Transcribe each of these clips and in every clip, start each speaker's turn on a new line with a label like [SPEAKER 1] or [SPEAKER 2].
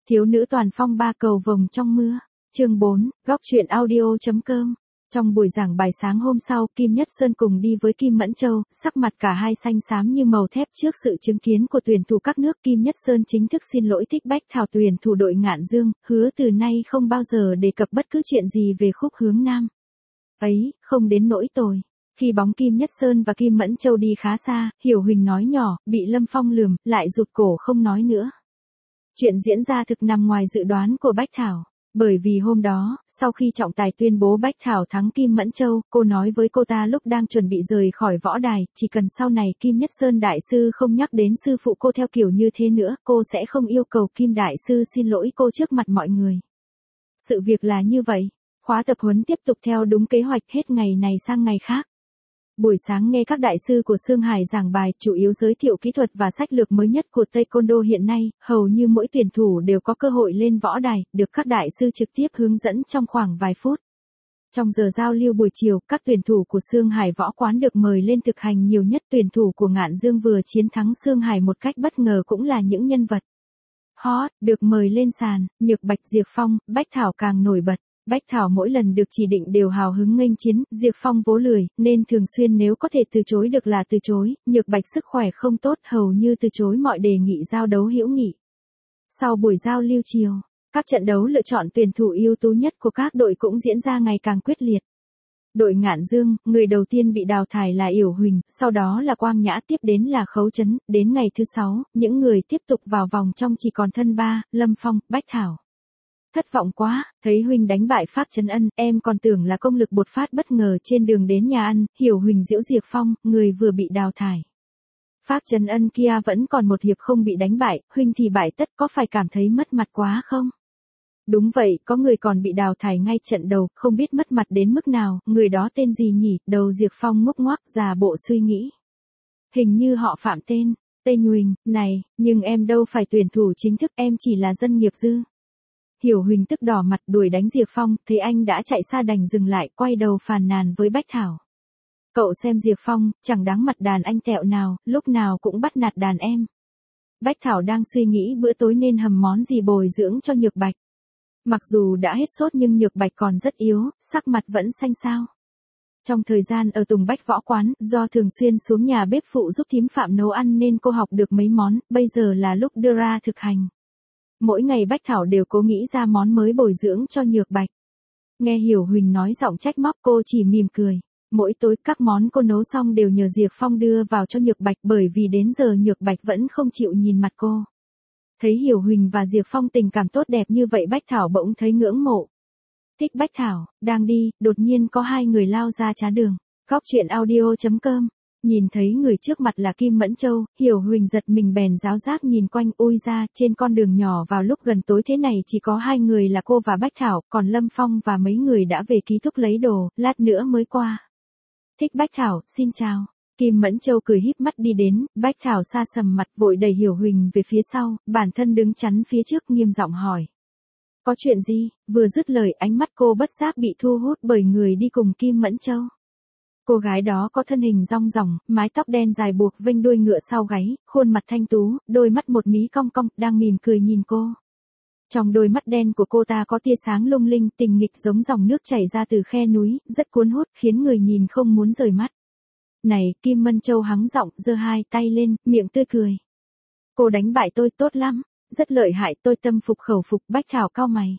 [SPEAKER 1] Thiếu nữ toàn phong ba cầu vồng trong mưa. Chương 4, góc truyện audio.com. Trong buổi giảng bài sáng hôm sau, Kim Nhất Sơn cùng đi với Kim Mẫn Châu, sắc mặt cả hai xanh xám như màu thép trước sự chứng kiến của tuyển thủ các nước. Kim Nhất Sơn chính thức xin lỗi Thích Bách Thảo tuyển thủ đội Ngạn Dương, hứa từ nay không bao giờ đề cập bất cứ chuyện gì về khúc hướng nam. Ấy, không đến nỗi tồi. Khi bóng Kim Nhất Sơn và Kim Mẫn Châu đi khá xa, Hiểu Huỳnh nói nhỏ, bị Lâm Phong lườm, lại rụt cổ không nói nữa. Chuyện diễn ra thực nằm ngoài dự đoán của Bách Thảo. Bởi vì hôm đó, sau khi trọng tài tuyên bố Bách Thảo thắng Kim Mẫn Châu, cô nói với cô ta lúc đang chuẩn bị rời khỏi võ đài, chỉ cần sau này Kim Nhất Sơn đại sư không nhắc đến sư phụ cô theo kiểu như thế nữa, cô sẽ không yêu cầu Kim đại sư xin lỗi cô trước mặt mọi người. Sự việc là như vậy. Khóa tập huấn tiếp tục theo đúng kế hoạch hết ngày này sang ngày khác. Buổi sáng nghe các đại sư của Sương Hải giảng bài, chủ yếu giới thiệu kỹ thuật và sách lược mới nhất của Taekwondo hiện nay, hầu như mỗi tuyển thủ đều có cơ hội lên võ đài, được các đại sư trực tiếp hướng dẫn trong khoảng vài phút. Trong giờ giao lưu buổi chiều, các tuyển thủ của Sương Hải võ quán được mời lên thực hành nhiều nhất. Tuyển thủ của Ngạn Dương vừa chiến thắng Sương Hải một cách bất ngờ cũng là những nhân vật hot, được mời lên sàn. Nhược Bạch, Diệp Phong, Bách Thảo càng nổi bật. Bách Thảo mỗi lần được chỉ định đều hào hứng nghênh chiến, Diệp Phong vố lười, nên thường xuyên nếu có thể từ chối được là từ chối. Nhược Bạch sức khỏe không tốt, hầu như từ chối mọi đề nghị giao đấu hữu nghị. Sau buổi giao lưu chiều, các trận đấu lựa chọn tuyển thủ ưu tú nhất của các đội cũng diễn ra ngày càng quyết liệt. Đội Ngạn Dương, người đầu tiên bị đào thải là Yểu Huỳnh, sau đó là Quang Nhã, tiếp đến là Khấu Chấn. Đến ngày thứ 6, những người tiếp tục vào vòng trong chỉ còn thân ba, Lâm Phong, Bách Thảo. Thất vọng quá, thấy Huynh đánh bại Phác Trấn Ân, em còn tưởng là công lực bột phát bất ngờ trên đường đến nhà ăn. Hiểu Huỳnh giễu Diệp Phong, người vừa bị đào thải. Phác Trấn Ân kia vẫn còn một hiệp không bị đánh bại, Huynh thì bại tất, có phải cảm thấy mất mặt quá không? Đúng vậy, có người còn bị đào thải ngay trận đầu, không biết mất mặt đến mức nào. Người đó tên gì nhỉ? Đầu Diệp Phong ngốc ngoác, giả bộ suy nghĩ. Hình như họ Phạm tên, Tây Huỳnh, này, nhưng em đâu phải tuyển thủ chính thức, em chỉ là dân nghiệp dư. Hiểu Huỳnh tức đỏ mặt đuổi đánh Diệp Phong, thấy anh đã chạy xa đành dừng lại, quay đầu phàn nàn với Bách Thảo. Cậu xem Diệp Phong, chẳng đáng mặt đàn anh tẹo nào, lúc nào cũng bắt nạt đàn em. Bách Thảo đang suy nghĩ bữa tối nên hầm món gì bồi dưỡng cho Nhược Bạch. Mặc dù đã hết sốt nhưng Nhược Bạch còn rất yếu, sắc mặt vẫn xanh xao. Trong thời gian ở Tùng Bách võ quán, do thường xuyên xuống nhà bếp phụ giúp thím Phạm nấu ăn nên cô học được mấy món, bây giờ là lúc đưa ra thực hành. Mỗi ngày Bách Thảo đều cố nghĩ ra món mới bồi dưỡng cho Nhược Bạch. Nghe Hiểu Huỳnh nói giọng trách móc, cô chỉ mỉm cười. Mỗi tối các món cô nấu xong đều nhờ Diệp Phong đưa vào cho Nhược Bạch, bởi vì đến giờ Nhược Bạch vẫn không chịu nhìn mặt cô. Thấy Hiểu Huỳnh và Diệp Phong tình cảm tốt đẹp như vậy, Bách Thảo bỗng thấy ngưỡng mộ. Thích Bách Thảo, đang đi, đột nhiên có hai người lao ra trá đường. Góc truyện audio.com. Nhìn thấy người trước mặt là Kim Mẫn Châu, Hiểu Huỳnh giật mình bèn giáo giác nhìn quanh, ôi ra, trên con đường nhỏ vào lúc gần tối thế này chỉ có hai người là cô và Bách Thảo, còn Lâm Phong và mấy người đã về ký túc lấy đồ, lát nữa mới qua. Thích Bách Thảo, xin chào. Kim Mẫn Châu cười híp mắt đi đến, Bách Thảo xa sầm mặt vội đẩy Hiểu Huỳnh về phía sau, bản thân đứng chắn phía trước nghiêm giọng hỏi. Có chuyện gì? Vừa dứt lời ánh mắt cô bất giác bị thu hút bởi người đi cùng Kim Mẫn Châu. Cô gái đó có thân hình rong ròng, mái tóc đen dài buộc vênh đuôi ngựa sau gáy, khuôn mặt thanh tú, đôi mắt một mí cong cong, đang mỉm cười nhìn cô. Trong đôi mắt đen của cô ta có tia sáng lung linh, tình nghịch giống dòng nước chảy ra từ khe núi, rất cuốn hút, khiến người nhìn không muốn rời mắt. Này, Kim Mẫn Châu hắng giọng, giơ hai tay lên, miệng tươi cười. Cô đánh bại tôi tốt lắm, rất lợi hại, tôi tâm phục khẩu phục. Bách Thảo cau mày.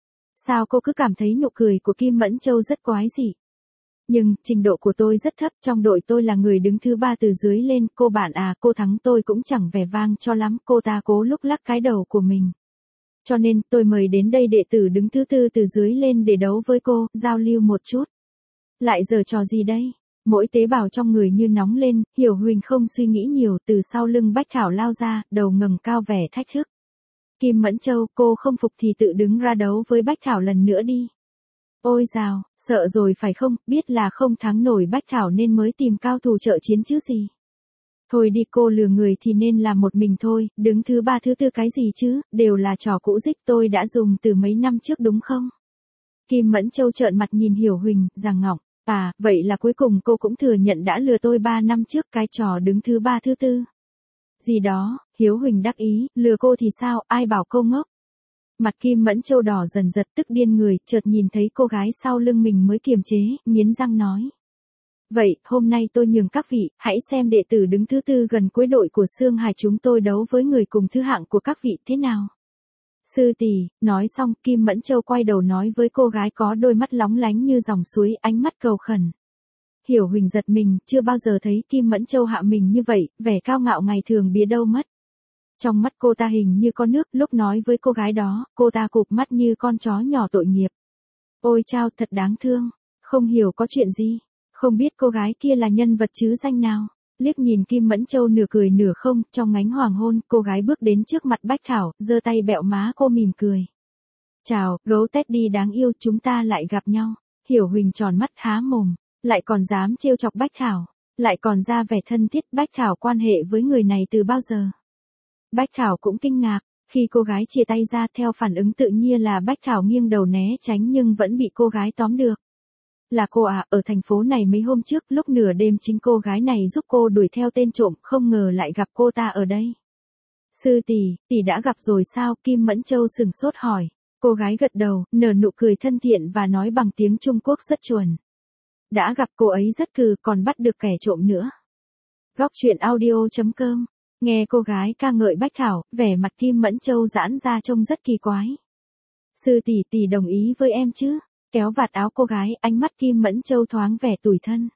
[SPEAKER 1] Sao cô cứ cảm thấy nụ cười của Kim Mẫn Châu rất quái dị? Nhưng, trình độ của tôi rất thấp, trong đội tôi là người đứng thứ ba từ dưới lên, cô bạn à, cô thắng tôi cũng chẳng vẻ vang cho lắm, cô ta cố lúc lắc cái đầu của mình. Cho nên, tôi mời đến đây đệ tử đứng thứ tư từ dưới lên để đấu với cô, giao lưu một chút. Lại giở trò gì đây? Mỗi tế bào trong người như nóng lên, Hiểu Huỳnh không suy nghĩ nhiều, từ sau lưng Bách Thảo lao ra, đầu ngẩng cao vẻ thách thức. Kim Mẫn Châu, cô không phục thì tự đứng ra đấu với Bách Thảo lần nữa đi. Ôi dào, sợ rồi phải không, biết là không thắng nổi Bách Thảo nên mới tìm cao thủ trợ chiến chứ gì. Thôi đi, cô lừa người thì nên làm một mình thôi, đứng thứ ba thứ tư cái gì chứ, đều là trò cũ dích tôi đã dùng từ mấy năm trước đúng không? Kim Mẫn Châu trợn mặt nhìn Hiểu Huỳnh, giằng ngọng, à, vậy là cuối cùng cô cũng thừa nhận đã lừa tôi 3 năm trước cái trò đứng thứ ba thứ tư. Gì đó, Hiếu Huỳnh đắc ý, lừa cô thì sao, ai bảo cô ngốc. Mặt Kim Mẫn Châu đỏ dần giật tức điên người, chợt nhìn thấy cô gái sau lưng mình mới kiềm chế, nghiến răng nói. Vậy, hôm nay tôi nhường các vị, hãy xem đệ tử đứng thứ tư gần cuối đội của Sương Hải chúng tôi đấu với người cùng thứ hạng của các vị thế nào. Sư tỷ, nói xong, Kim Mẫn Châu quay đầu nói với cô gái có đôi mắt lóng lánh như dòng suối, ánh mắt cầu khẩn. Hiểu Huỳnh giật mình, chưa bao giờ thấy Kim Mẫn Châu hạ mình như vậy, vẻ cao ngạo ngày thường bía đâu mất. Trong mắt cô ta hình như có nước, lúc nói với cô gái đó, cô ta cụp mắt như con chó nhỏ tội nghiệp. Ôi chao, thật đáng thương, không hiểu có chuyện gì, không biết cô gái kia là nhân vật chứ danh nào. Liếc nhìn Kim Mẫn Châu nửa cười nửa không, trong ánh hoàng hôn, cô gái bước đến trước mặt Bách Thảo, giơ tay bẹo má cô mỉm cười. Chào, gấu Teddy đáng yêu, chúng ta lại gặp nhau. Hiểu Huỳnh tròn mắt há mồm, lại còn dám trêu chọc Bách Thảo, lại còn ra vẻ thân thiết. Bách Thảo quan hệ với người này từ bao giờ? Bách Thảo cũng kinh ngạc, khi cô gái chia tay ra theo phản ứng tự nhiên là Bách Thảo nghiêng đầu né tránh nhưng vẫn bị cô gái tóm được. Là cô à, ở thành phố này mấy hôm trước lúc nửa đêm chính cô gái này giúp cô đuổi theo tên trộm, không ngờ lại gặp cô ta ở đây. Sư tỷ đã gặp rồi sao? Kim Mẫn Châu sừng sốt hỏi. Cô gái gật đầu, nở nụ cười thân thiện và nói bằng tiếng Trung Quốc rất chuẩn. Đã gặp cô ấy rất cừ, còn bắt được kẻ trộm nữa. Góc truyện audio.com. Nghe cô gái ca ngợi Bách Thảo, vẻ mặt Kim Mẫn Châu giãn ra trông rất kỳ quái. Sư tỷ đồng ý với em chứ? Kéo vạt áo cô gái, ánh mắt Kim Mẫn Châu thoáng vẻ tủi thân.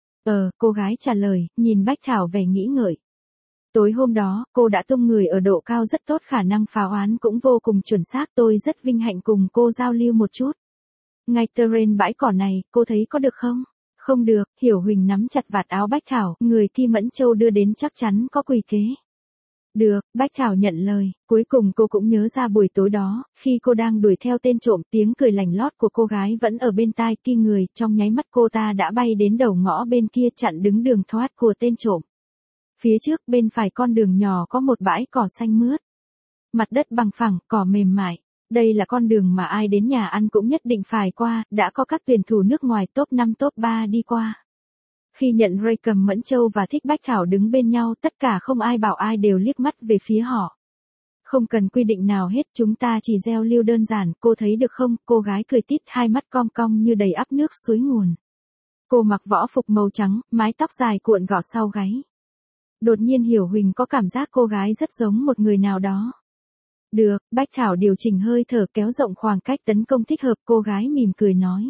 [SPEAKER 1] Cô gái trả lời, nhìn Bách Thảo vẻ nghĩ ngợi. Tối hôm đó, cô đã tung người ở độ cao rất tốt, khả năng phá oán cũng vô cùng chuẩn xác, tôi rất vinh hạnh cùng cô giao lưu một chút. Ngay terrain bãi cỏ này, cô thấy có được không? Không được, Hiểu Huỳnh nắm chặt vạt áo Bách Thảo, người Kim Mẫn Châu đưa đến chắc chắn có quỷ kế. Được, Bách Thảo nhận lời, cuối cùng cô cũng nhớ ra buổi tối đó, khi cô đang đuổi theo tên trộm, tiếng cười lành lót của cô gái vẫn ở bên tai kia người, trong nháy mắt cô ta đã bay đến đầu ngõ bên kia chặn đứng đường thoát của tên trộm. Phía trước bên phải con đường nhỏ có một bãi cỏ xanh mướt. Mặt đất bằng phẳng, cỏ mềm mại. Đây là con đường mà ai đến nhà ăn cũng nhất định phải qua, đã có các tuyển thủ nước ngoài top 5 top 3 đi qua. Khi nhận Ray Cầm Mẫn Châu và Thích Bách Thảo đứng bên nhau, tất cả không ai bảo ai đều liếc mắt về phía họ. Không cần quy định nào hết, chúng ta chỉ gieo lưu đơn giản, cô thấy được không? Cô gái cười tít, hai mắt cong cong như đầy ắp nước suối nguồn. Cô mặc võ phục màu trắng, mái tóc dài cuộn gọn sau gáy. Đột nhiên Hiểu Huỳnh có cảm giác cô gái rất giống một người nào đó. Được, Bách Thảo điều chỉnh hơi thở, kéo rộng khoảng cách tấn công thích hợp, cô gái mỉm cười nói.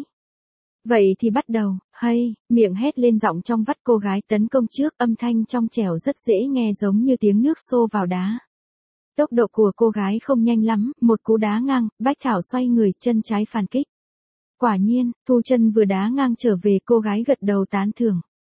[SPEAKER 1] Vậy thì bắt đầu, hay, miệng hét lên giọng trong vắt, cô gái tấn công trước, âm thanh trong trẻo rất dễ nghe giống như tiếng nước xô vào đá. Tốc độ của cô gái không nhanh lắm, một cú đá ngang, Bách Thảo xoay người, chân trái phản kích. Quả nhiên, thu chân vừa đá ngang trở về, cô gái gật đầu tán thưởng.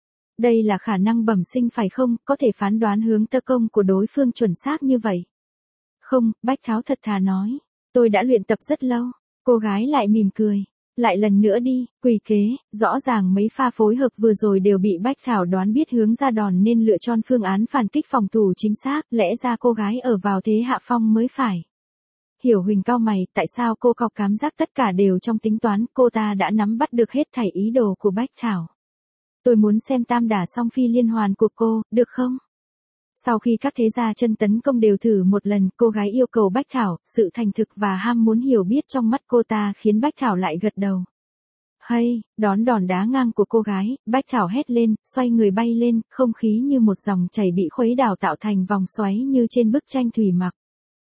[SPEAKER 1] Đây là khả năng bẩm sinh phải không, có thể phán đoán hướng tấn công của đối phương chuẩn xác như vậy. Không, Bách Thảo thật thà nói, tôi đã luyện tập rất lâu. Cô gái lại mỉm cười. Lại lần nữa đi, quỷ kế, rõ ràng mấy pha phối hợp vừa rồi đều bị Bách Thảo đoán biết hướng ra đòn nên lựa chọn phương án phản kích phòng thủ chính xác, lẽ ra cô gái ở vào thế hạ phong mới phải. Hiểu Huỳnh cau mày, tại sao cô có cảm giác tất cả đều trong tính toán, cô ta đã nắm bắt được hết thảy ý đồ của Bách Thảo. Tôi muốn xem tam đả song phi liên hoàn của cô, được không? Sau khi các thế gia chân tấn công đều thử một lần, cô gái yêu cầu Bách Thảo, sự thành thực và ham muốn hiểu biết trong mắt cô ta khiến Bách Thảo lại gật đầu. Hay, đón đòn đá ngang của cô gái, Bách Thảo hét lên, xoay người bay lên, không khí như một dòng chảy bị khuấy đảo tạo thành vòng xoáy như trên bức tranh thủy mặc.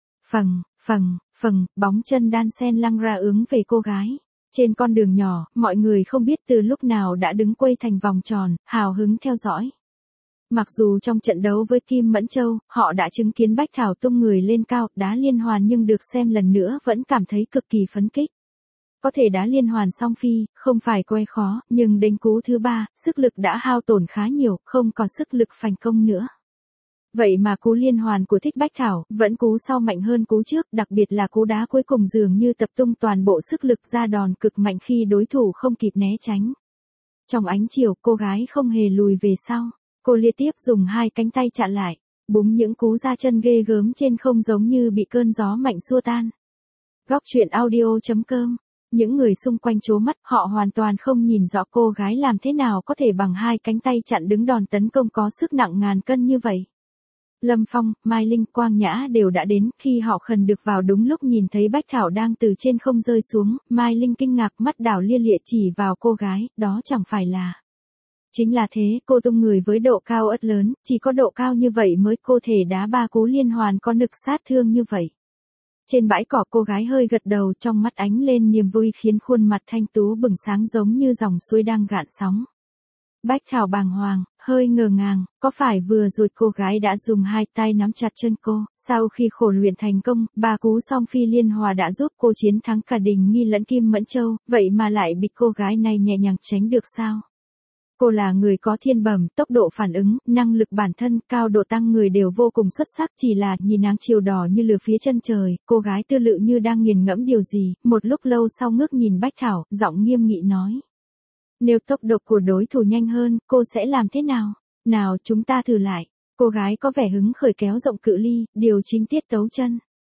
[SPEAKER 1] Phầng, bóng chân đan sen lăng ra hướng về cô gái. Trên con đường nhỏ, mọi người không biết từ lúc nào đã đứng quây thành vòng tròn, hào hứng theo dõi. Mặc dù trong trận đấu với Kim Mẫn Châu, họ đã chứng kiến Bách Thảo tung người lên cao, đá liên hoàn nhưng được xem lần nữa vẫn cảm thấy cực kỳ phấn kích. Có thể đá liên hoàn song phi, không phải quay khó, nhưng đến cú thứ 3, sức lực đã hao tổn khá nhiều, không còn sức lực phản công nữa. Vậy mà cú liên hoàn của Thích Bách Thảo, vẫn cú sau mạnh hơn cú trước, đặc biệt là cú đá cuối cùng dường như tập trung toàn bộ sức lực ra đòn cực mạnh khi đối thủ không kịp né tránh. Trong ánh chiều, cô gái không hề lùi về sau. Cô liên tiếp dùng hai cánh tay chặn lại, búng những cú ra chân ghê gớm trên không giống như bị cơn gió mạnh xua tan. Góc truyện audio.com. Những người xung quanh trố mắt, họ hoàn toàn không nhìn rõ cô gái làm thế nào có thể bằng hai cánh tay chặn đứng đòn tấn công có sức nặng ngàn cân như vậy. Lâm Phong, Mai Linh, Quang Nhã đều đã đến, khi họ khẩn được vào đúng lúc nhìn thấy Bách Thảo đang từ trên không rơi xuống, Mai Linh kinh ngạc mắt đảo lia lịa chỉ vào cô gái, đó chẳng phải là. Chính là thế, cô tung người với độ cao ất lớn, chỉ có độ cao như vậy mới cô thể đá 3 cú liên hoàn có lực sát thương như vậy. Trên bãi cỏ cô gái hơi gật đầu, trong mắt ánh lên niềm vui khiến khuôn mặt thanh tú bừng sáng giống như dòng suối đang gạn sóng. Bách Thảo bàng hoàng, hơi ngờ ngàng, có phải vừa rồi cô gái đã dùng 2 tay nắm chặt chân cô, sau khi khổ luyện thành công, 3 cú song phi liên hòa đã giúp cô chiến thắng cả Đình Nghi lẫn Kim Mẫn Châu, vậy mà lại bị cô gái này nhẹ nhàng tránh được sao? Cô là người có thiên bẩm, tốc độ phản ứng, năng lực bản thân, cao độ tăng người đều vô cùng xuất sắc, chỉ là nhìn nắng chiều đỏ như lửa phía chân trời, cô gái tư lự như đang nghiền ngẫm điều gì, một lúc lâu sau ngước nhìn Bách Thảo, giọng nghiêm nghị nói. Nếu tốc độ của đối thủ nhanh hơn, cô sẽ làm thế nào? Nào chúng ta thử lại. Cô gái có vẻ hứng khởi kéo rộng cự ly, điều chỉnh tiết tấu chân.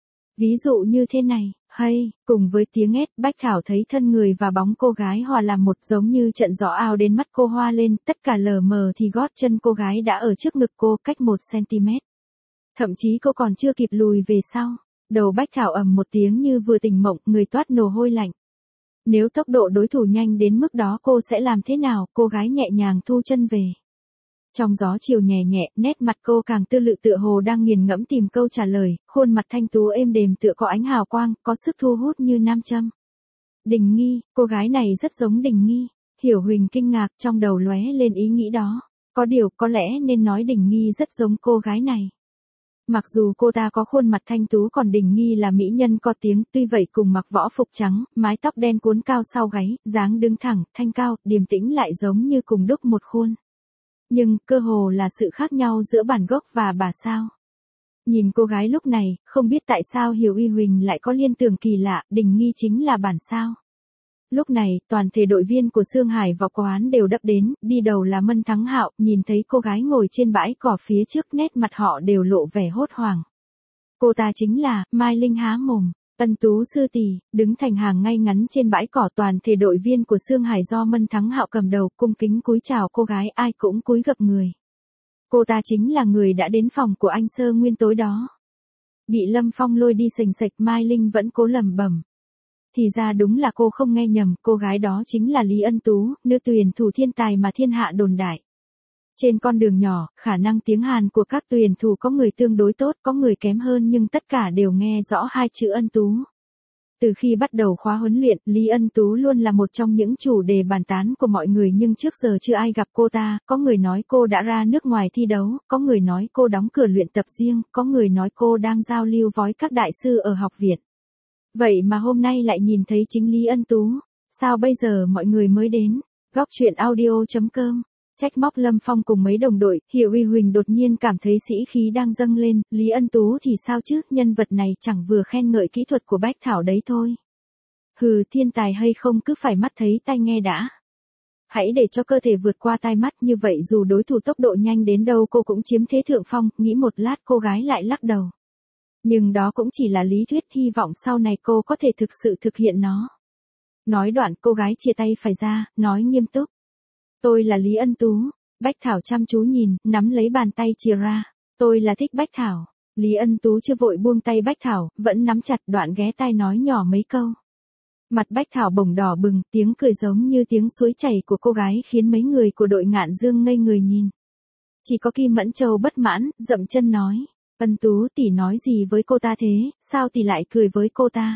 [SPEAKER 1] Ví dụ như thế này, hay, cùng với tiếng hét, Bách Thảo thấy thân người và bóng cô gái hòa làm một giống như trận gió ào đến mắt cô hoa lên, tất cả lờ mờ thì gót chân cô gái đã ở trước ngực cô cách 1 cm. Thậm chí cô còn chưa kịp lùi về sau. Đầu Bách Thảo ầm một tiếng như vừa tỉnh mộng, người toát mồ hôi lạnh. Nếu tốc độ đối thủ nhanh đến mức đó cô sẽ làm thế nào? Cô gái nhẹ nhàng thu chân về. Trong gió chiều nhẹ nhẹ, nét mặt cô càng tư lự tựa hồ đang nghiền ngẫm tìm câu trả lời, khuôn mặt thanh tú êm đềm tựa có ánh hào quang, có sức thu hút như nam châm. Đình Nghi, cô gái này rất giống Đình Nghi. Hiểu Huỳnh kinh ngạc, trong đầu lóe lên ý nghĩ đó. Có điều có lẽ nên nói Đình Nghi rất giống cô gái này. Mặc dù cô ta có khuôn mặt thanh tú còn Đình Nghi là mỹ nhân có tiếng, tuy vậy cùng mặc võ phục trắng, mái tóc đen cuốn cao sau gáy, dáng đứng thẳng, thanh cao, điềm tĩnh lại giống như cùng đúc một khuôn. Nhưng, cơ hồ là sự khác nhau giữa bản gốc và bà sao. Nhìn cô gái lúc này, không biết tại sao Hiểu Y Huỳnh lại có liên tưởng kỳ lạ, Đình Nghi chính là bản sao. Lúc này, toàn thể đội viên của Sương Hải và Quán đều đắp đến, đi đầu là Mân Thắng Hạo, nhìn thấy cô gái ngồi trên bãi cỏ phía trước, nét mặt họ đều lộ vẻ hốt hoảng. Cô ta chính là, Mai Linh há mồm, Ân Tú sư tỷ, đứng thành hàng ngay ngắn trên bãi cỏ, toàn thể đội viên của Sương Hải do Mân Thắng Hạo cầm đầu, cung kính cúi chào cô gái, ai cũng cúi gập người. Cô ta chính là người đã đến phòng của anh Sơ Nguyên tối đó. Bị Lâm Phong lôi đi sềnh sệch, Mai Linh vẫn cố lẩm bẩm. Thì ra đúng là cô không nghe nhầm, cô gái đó chính là Lý Ân Tú, nữ tuyển thủ thiên tài mà thiên hạ đồn đại. Trên con đường nhỏ, khả năng tiếng Hàn của các tuyển thủ có người tương đối tốt, có người kém hơn nhưng tất cả đều nghe rõ 2 chữ Ân Tú. Từ khi bắt đầu khóa huấn luyện, Lý Ân Tú luôn là một trong những chủ đề bàn tán của mọi người nhưng trước giờ chưa ai gặp cô ta, có người nói cô đã ra nước ngoài thi đấu, có người nói cô đóng cửa luyện tập riêng, có người nói cô đang giao lưu với các đại sư ở học viện. Vậy mà hôm nay lại nhìn thấy chính Lý Ân Tú, sao bây giờ mọi người mới đến? Góc truyện audio.com. Trách móc Lâm Phong cùng mấy đồng đội, Hiểu Y Huỳnh đột nhiên cảm thấy sĩ khí đang dâng lên, Lý Ân Tú thì sao chứ, nhân vật này chẳng vừa khen ngợi kỹ thuật của Bách Thảo đấy thôi. Hừ, thiên tài hay không cứ phải mắt thấy tai nghe đã. Hãy để cho cơ thể vượt qua tai mắt, như vậy dù đối thủ tốc độ nhanh đến đâu cô cũng chiếm thế thượng phong, nghĩ một lát cô gái lại lắc đầu. Nhưng đó cũng chỉ là lý thuyết, hy vọng sau này cô có thể thực sự thực hiện nó. Nói đoạn cô gái chia tay phải ra, nói nghiêm túc. Tôi là Lý Ân Tú. Bách Thảo chăm chú nhìn, nắm lấy bàn tay chia ra. Tôi là thích Bách Thảo. Lý Ân Tú chưa vội buông tay Bách Thảo, vẫn nắm chặt, đoạn ghé tai nói nhỏ mấy câu. Mặt Bách Thảo bồng đỏ bừng, tiếng cười giống như tiếng suối chảy của cô gái khiến mấy người của đội Ngạn Dương ngây người nhìn. Chỉ có Kim Mẫn Châu bất mãn, dậm chân nói. Ân Tú tỷ nói gì với cô ta thế, sao tỷ lại cười với cô ta?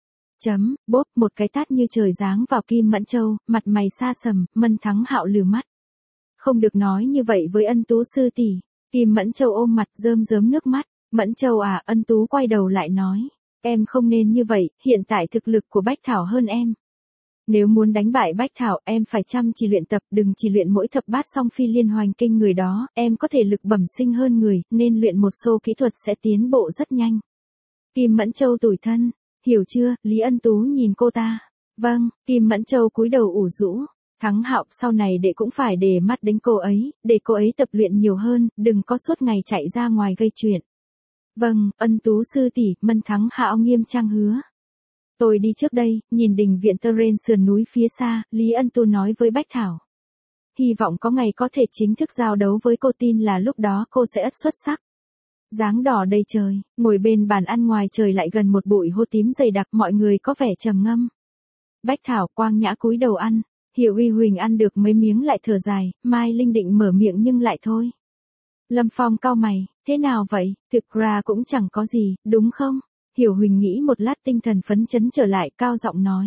[SPEAKER 1] Bốp, một cái tát như trời giáng vào Kim Mẫn Châu, mặt mày xa sầm, Mân Thắng Hạo lừ mắt. Không được nói như vậy với Ân Tú sư tỷ. Kim Mẫn Châu ôm mặt rơm rớm nước mắt. Mẫn Châu à, Ân Tú quay đầu lại nói. Em không nên như vậy, hiện tại thực lực của Bách Thảo hơn em. Nếu muốn đánh bại Bách Thảo, em phải chăm chỉ luyện tập, đừng chỉ luyện mỗi thập bát song phi liên hoành kinh người đó, em có thể lực bẩm sinh hơn người, nên luyện một số kỹ thuật sẽ tiến bộ rất nhanh. Kim Mẫn Châu tủi thân. Hiểu chưa, Lý Ân Tú nhìn cô ta. Vâng, Kim Mẫn Châu cúi đầu ủ rũ. Thắng Hạo, sau này đệ cũng phải để mắt đến cô ấy, để cô ấy tập luyện nhiều hơn, đừng có suốt ngày chạy ra ngoài gây chuyện. Vâng, Ân Tú sư tỷ, Mân Thắng Hạo nghiêm trang hứa. Tôi đi trước đây, nhìn đình viện Terrain sườn núi phía xa, Lý Ân Tú nói với Bách Thảo. Hy vọng có ngày có thể chính thức giao đấu với cô, tin là lúc đó cô sẽ ắt xuất sắc. Dáng đỏ đầy trời, ngồi bên bàn ăn ngoài trời lại gần một bụi hô tím dày đặc, mọi người có vẻ trầm ngâm. Bách Thảo Quang Nhã cúi đầu ăn, Hiểu Uy Huỳnh ăn được mấy miếng lại thở dài, Mai Linh định mở miệng nhưng lại thôi. Lâm Phong cau mày, thế nào vậy, thực ra cũng chẳng có gì, đúng không? Hiểu Huỳnh nghĩ một lát tinh thần phấn chấn trở lại, cao giọng nói.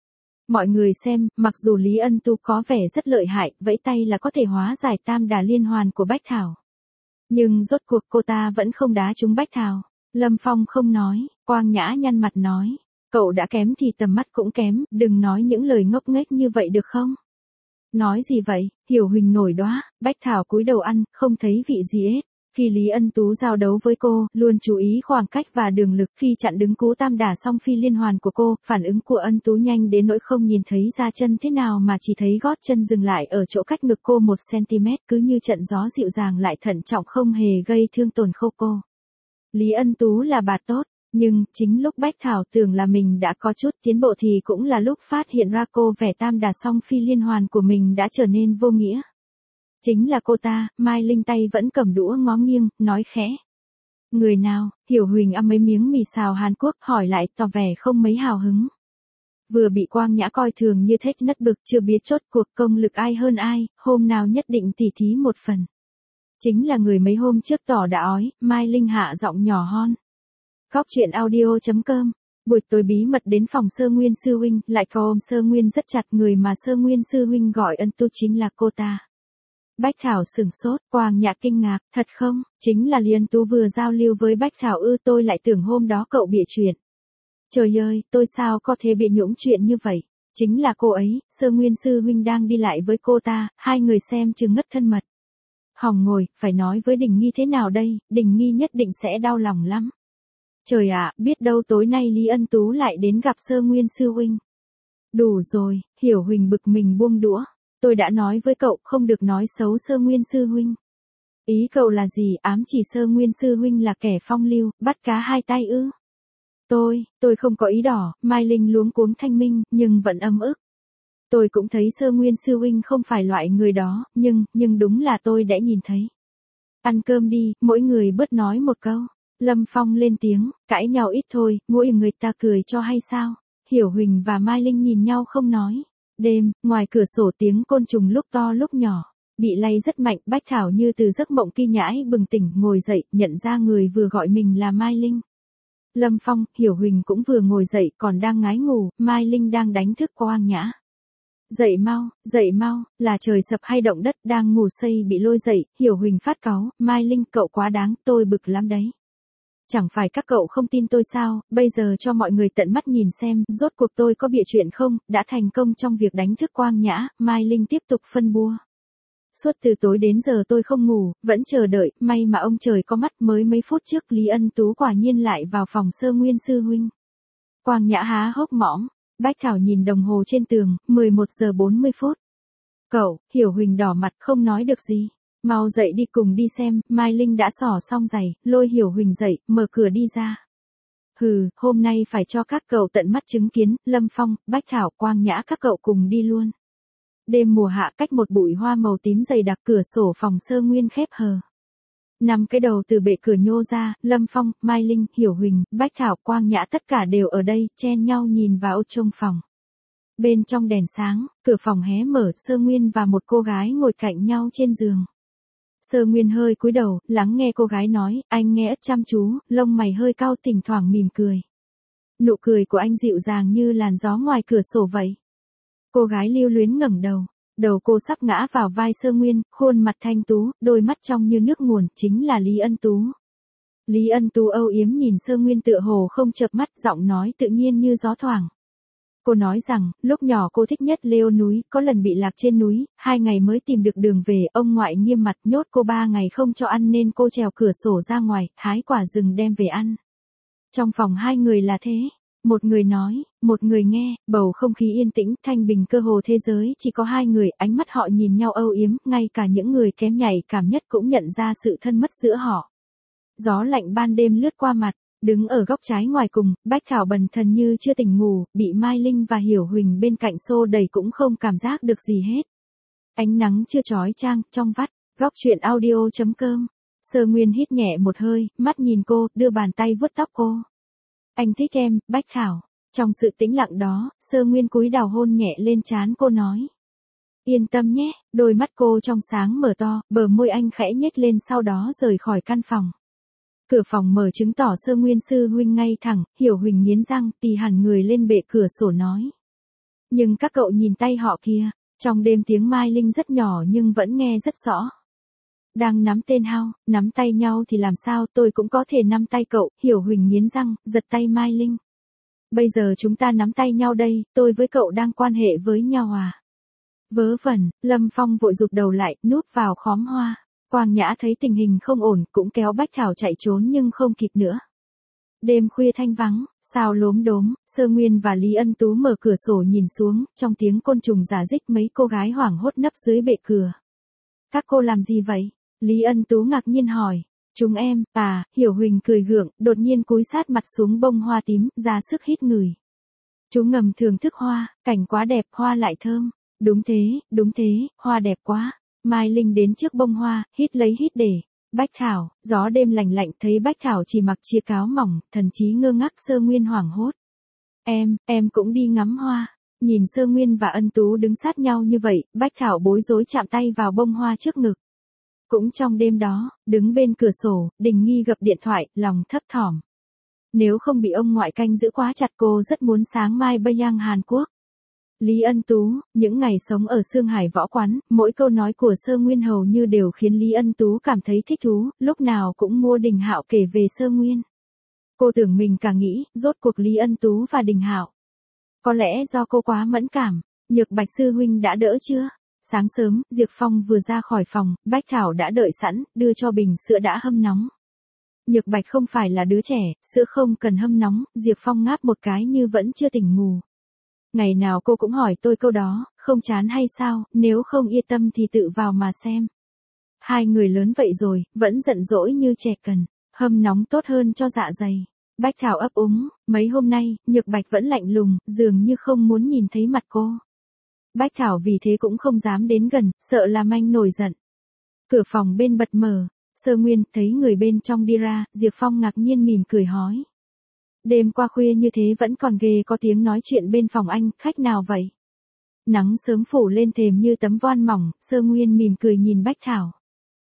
[SPEAKER 1] Mọi người xem, mặc dù Lý Ân Tu có vẻ rất lợi hại, vẫy tay là có thể hóa giải tam đà liên hoàn của Bách Thảo. Nhưng rốt cuộc cô ta vẫn không đá trúng Bách Thảo. Lâm Phong không nói, Quang Nhã nhăn mặt nói. Cậu đã kém thì tầm mắt cũng kém, đừng nói những lời ngốc nghếch như vậy được không? Nói gì vậy, Hiểu Huỳnh nổi đoá, Bách Thảo cúi đầu ăn, không thấy vị gì hết. Khi Lý Ân Tú giao đấu với cô, luôn chú ý khoảng cách và đường lực. Khi chặn đứng cú tam đả song phi liên hoàn của cô, phản ứng của Ân Tú nhanh đến nỗi không nhìn thấy ra chân thế nào mà chỉ thấy gót chân dừng lại ở chỗ cách ngực cô 1 cm, cứ như trận gió dịu dàng lại thận trọng không hề gây thương tổn khâu cô. Lý Ân Tú là bà tốt, nhưng chính lúc Bách Thảo tưởng là mình đã có chút tiến bộ thì cũng là lúc phát hiện ra cô vẻ tam đả song phi liên hoàn của mình đã trở nên vô nghĩa. Chính là cô ta, Mai Linh tay vẫn cầm đũa ngó nghiêng, nói khẽ. Người nào, Hiểu Huỳnh ăn mấy miếng mì xào Hàn Quốc hỏi lại tỏ vẻ không mấy hào hứng. Vừa bị Quang Nhã coi thường như thếch nất bực chưa biết chốt cuộc công lực ai hơn ai, hôm nào nhất định tỉ thí một phần. Chính là người mấy hôm trước tỏ đã ói, Mai Linh hạ giọng nhỏ hon. Góc truyện audio.com. Buổi tối bí mật đến phòng Sơ Nguyên sư huynh, lại ôm Sơ Nguyên rất chặt, người mà Sơ Nguyên sư huynh gọi Ân Tu chính là cô ta. Bách Thảo sửng sốt, Quang Nhã kinh ngạc, thật không, chính là Lý Ân Tu vừa giao lưu với Bách Thảo ư, tôi lại tưởng hôm đó cậu bịa chuyện. Trời ơi, tôi sao có thể bịa nhũng chuyện như vậy, chính là cô ấy, Sơ Nguyên sư huynh đang đi lại với cô ta, hai người xem chừng ngất thân mật. Hỏng ngồi, phải nói với Đình Nghi thế nào đây, Đình Nghi nhất định sẽ đau lòng lắm. Trời ạ, biết đâu tối nay Lý Ân Tú lại đến gặp Sơ Nguyên sư huynh. Đủ rồi, Hiểu Huỳnh bực mình buông đũa. Tôi đã nói với cậu không được nói xấu Sơ Nguyên sư huynh. Ý cậu là gì, ám chỉ Sơ Nguyên sư huynh là kẻ phong lưu, bắt cá hai tay ư? Tôi không có ý đỏ, Mai Linh luống cuống thanh minh, nhưng vẫn ấm ức. Tôi cũng thấy Sơ Nguyên sư huynh không phải loại người đó, nhưng đúng là tôi đã nhìn thấy. Ăn cơm đi, mỗi người bớt nói một câu. Lâm Phong lên tiếng, cãi nhau ít thôi, mỗi người ta cười cho hay sao? Hiểu Huỳnh và Mai Linh nhìn nhau không nói. Đêm, ngoài cửa sổ tiếng côn trùng lúc to lúc nhỏ. Bị lay rất mạnh, Bách Thảo như từ giấc mộng kỳ nhãi bừng tỉnh, ngồi dậy, nhận ra người vừa gọi mình là Mai Linh. Lâm Phong, Hiểu Huỳnh cũng vừa ngồi dậy, còn đang ngái ngủ, Mai Linh đang đánh thức Quang Nhã. Dậy mau, là trời sập hay động đất, đang ngủ say bị lôi dậy, Hiểu Huỳnh phát cáu, Mai Linh cậu quá đáng, tôi bực lắm đấy. Chẳng phải các cậu không tin tôi sao, bây giờ cho mọi người tận mắt nhìn xem, rốt cuộc tôi có bịa chuyện không, đã thành công trong việc đánh thức Quang Nhã, Mai Linh tiếp tục phân bua. Suốt từ tối đến giờ tôi không ngủ, vẫn chờ đợi, may mà ông trời có mắt, mới mấy phút trước Lý Ân Tú quả nhiên lại vào phòng Sơ Nguyên sư huynh. Quang Nhã há hốc mõm, Bách Thảo nhìn đồng hồ trên tường, 11 giờ 40 phút. Cậu, Hiểu Huỳnh đỏ mặt không nói được gì. Mau dậy đi cùng đi xem, Mai Linh đã xỏ xong giày, lôi Hiểu Huỳnh dậy, mở cửa đi ra. Hừ, hôm nay phải cho các cậu tận mắt chứng kiến, Lâm Phong, Bách Thảo, Quang Nhã các cậu cùng đi luôn. Đêm mùa hạ cách một bụi hoa màu tím dày đặc, cửa sổ phòng Sơ Nguyên khép hờ. 5 cái đầu từ bệ cửa nhô ra, Lâm Phong, Mai Linh, Hiểu Huỳnh, Bách Thảo, Quang Nhã tất cả đều ở đây, chen nhau nhìn vào trong phòng. Bên trong đèn sáng, cửa phòng hé mở, Sơ Nguyên và một cô gái ngồi cạnh nhau trên giường. Sơ Nguyên hơi cúi đầu, lắng nghe cô gái nói, anh nghe ất chăm chú, lông mày hơi cau, thỉnh thoảng mỉm cười. Nụ cười của anh dịu dàng như làn gió ngoài cửa sổ vậy. Cô gái lưu luyến ngẩng đầu cô sắp ngã vào vai Sơ Nguyên, khuôn mặt thanh tú, đôi mắt trong như nước nguồn, chính là Lý Ân Tú. Lý Ân Tú âu yếm nhìn Sơ Nguyên tựa hồ không chợp mắt, giọng nói tự nhiên như gió thoảng. Cô nói rằng, lúc nhỏ cô thích nhất leo núi, có lần bị lạc trên núi, 2 ngày mới tìm được đường về, ông ngoại nghiêm mặt nhốt cô 3 ngày không cho ăn nên cô trèo cửa sổ ra ngoài, hái quả rừng đem về ăn. Trong phòng 2 người là thế, một người nói, một người nghe, bầu không khí yên tĩnh, thanh bình cơ hồ thế giới, chỉ có 2 người, ánh mắt họ nhìn nhau âu yếm, ngay cả những người kém nhạy cảm nhất cũng nhận ra sự thân mất giữa họ. Gió lạnh ban đêm lướt qua mặt. Đứng ở góc trái ngoài cùng, Bách Thảo bần thần như chưa tỉnh ngủ, bị Mai Linh và Hiểu Huỳnh bên cạnh xô đẩy cũng không cảm giác được gì hết. Ánh nắng chưa chói chang, trong vắt, góc truyện audio.com. Sơ Nguyên hít nhẹ một hơi, mắt nhìn cô, đưa bàn tay vuốt tóc cô. Anh thích em, Bách Thảo. Trong sự tĩnh lặng đó, Sơ Nguyên cúi đầu hôn nhẹ lên trán cô nói. Yên tâm nhé, đôi mắt cô trong sáng mở to, bờ môi anh khẽ nhếch lên sau đó rời khỏi căn phòng. Cửa phòng mở chứng tỏ Sơ Nguyên sư huynh ngay thẳng, Hiểu Huỳnh nghiến răng, tì hẳn người lên bệ cửa sổ nói. Nhưng các cậu nhìn tay họ kia, trong đêm tiếng Mai Linh rất nhỏ nhưng vẫn nghe rất rõ. Đang nắm tên hao, nắm tay nhau thì làm sao tôi cũng có thể nắm tay cậu, Hiểu Huỳnh nghiến răng, giật tay Mai Linh. Bây giờ chúng ta nắm tay nhau đây, tôi với cậu đang quan hệ với nhau à? Vớ vẩn, Lâm Phong vội rụt đầu lại, núp vào khóm hoa. Quang Nhã thấy tình hình không ổn, cũng kéo Bách Thảo chạy trốn nhưng không kịp nữa. Đêm khuya thanh vắng, sao lốm đốm, Sơ Nguyên và Lý Ân Tú mở cửa sổ nhìn xuống, trong tiếng côn trùng rả rích mấy cô gái hoảng hốt nấp dưới bệ cửa. Các cô làm gì vậy? Lý Ân Tú ngạc nhiên hỏi. Chúng em, Hiểu Huỳnh cười gượng, đột nhiên cúi sát mặt xuống bông hoa tím, ra sức hít ngửi. Chú ngầm thưởng thức hoa, cảnh quá đẹp, hoa lại thơm. Đúng thế, hoa đẹp quá. Mai Linh đến trước bông hoa, hít lấy hít để. Bách Thảo, gió đêm lạnh lạnh thấy Bách Thảo chỉ mặc chiếc áo mỏng, thần trí ngơ ngác. Sơ Nguyên hoảng hốt. Em cũng đi ngắm hoa. Nhìn Sơ Nguyên và Ân Tú đứng sát nhau như vậy, Bách Thảo bối rối chạm tay vào bông hoa trước ngực. Cũng trong đêm đó, đứng bên cửa sổ, Đình Nghi gập điện thoại, lòng thấp thỏm. Nếu không bị ông ngoại canh giữ quá chặt cô rất muốn sáng mai bay sang Hàn Quốc. Lý Ân Tú, những ngày sống ở Sương Hải võ quán, mỗi câu nói của Sơ Nguyên hầu như đều khiến Lý Ân Tú cảm thấy thích thú, lúc nào cũng mua Đình Hạo kể về Sơ Nguyên. Cô tưởng mình càng nghĩ, rốt cuộc Lý Ân Tú và Đình Hạo. Có lẽ do cô quá mẫn cảm, Nhược Bạch sư huynh đã đỡ chưa? Sáng sớm, Diệp Phong vừa ra khỏi phòng, Bách Thảo đã đợi sẵn, đưa cho bình sữa đã hâm nóng. Nhược Bạch không phải là đứa trẻ, sữa không cần hâm nóng, Diệp Phong ngáp một cái như vẫn chưa tỉnh ngủ. Ngày nào cô cũng hỏi tôi câu đó, không chán hay sao, nếu không yên tâm thì tự vào mà xem. Hai người lớn vậy rồi, vẫn giận dỗi như trẻ cần, hâm nóng tốt hơn cho dạ dày. Bách Thảo ấp úng, mấy hôm nay, Nhược Bạch vẫn lạnh lùng, dường như không muốn nhìn thấy mặt cô. Bách Thảo vì thế cũng không dám đến gần, sợ làm anh nổi giận. Cửa phòng bên bật mở, Sơ Nguyên thấy người bên trong đi ra, Diệp Phong ngạc nhiên mỉm cười hỏi. Đêm qua khuya như thế vẫn còn ghê có tiếng nói chuyện bên phòng anh, khách nào vậy? Nắng sớm phủ lên thềm như tấm voan mỏng, Sơ Nguyên mỉm cười nhìn Bách Thảo.